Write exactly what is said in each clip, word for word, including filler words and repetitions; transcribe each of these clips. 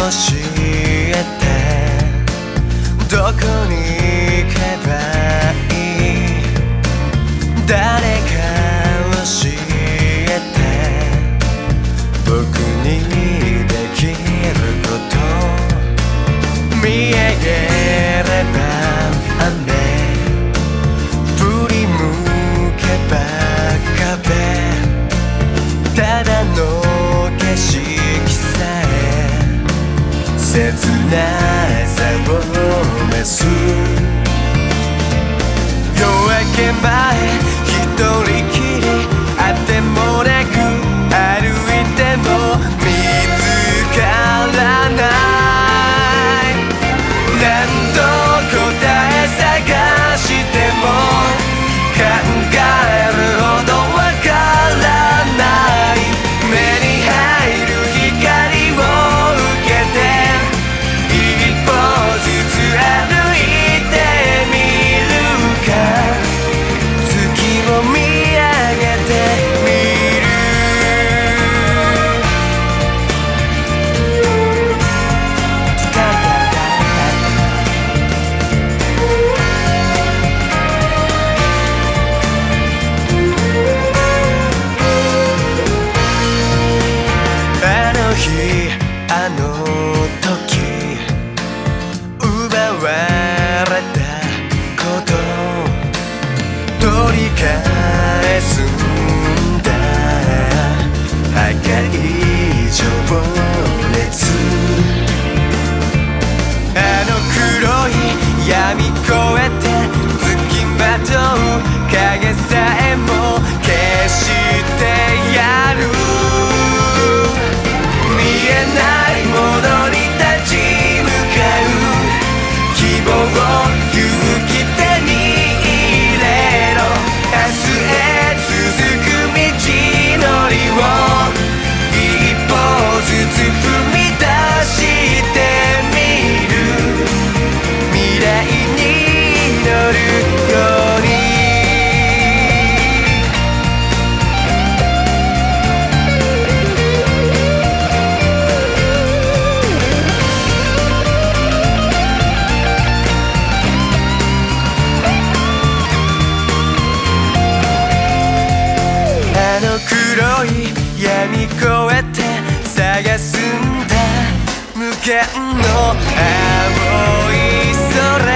教えてどこに行けばいい誰か教えて僕にできること見上げれば雨振り向けば壁ただの景色さえ切なさを召す夜明け前一人きりあてもなく歩いても見つからない何度答え探しても考えるほどわからない目に入る光を受けて一歩ずつ歩いてみるか月を見上げてみるあの日あの時奪われたこと取り返すんだ赤い情熱あの黒い闇越えて月まとう影さえも消してやる見えないものに立ち向かう希望勇気手に入れろ明日へ続く道のりを一歩ずつ踏み出してみる未来に乗るようにあの黒い闇越えて探すんだ無限の青い空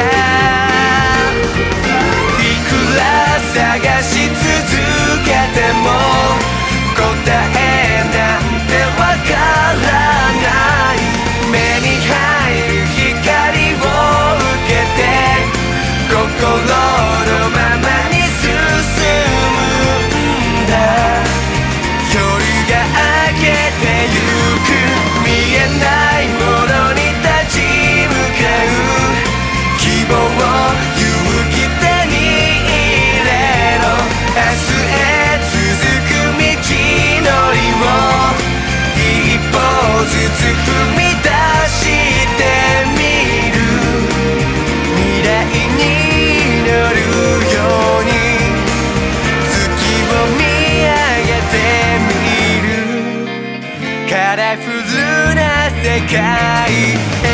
いくら探し続けても答えなんてわからない目に入る光を受けて心のままに進む夜が明けてゆく見えないものに立ち向かう希望勇気手に入れろ明日へ続く道のりを一歩ずつ踏み出してみる未来に乗るように月を見カラフルな世界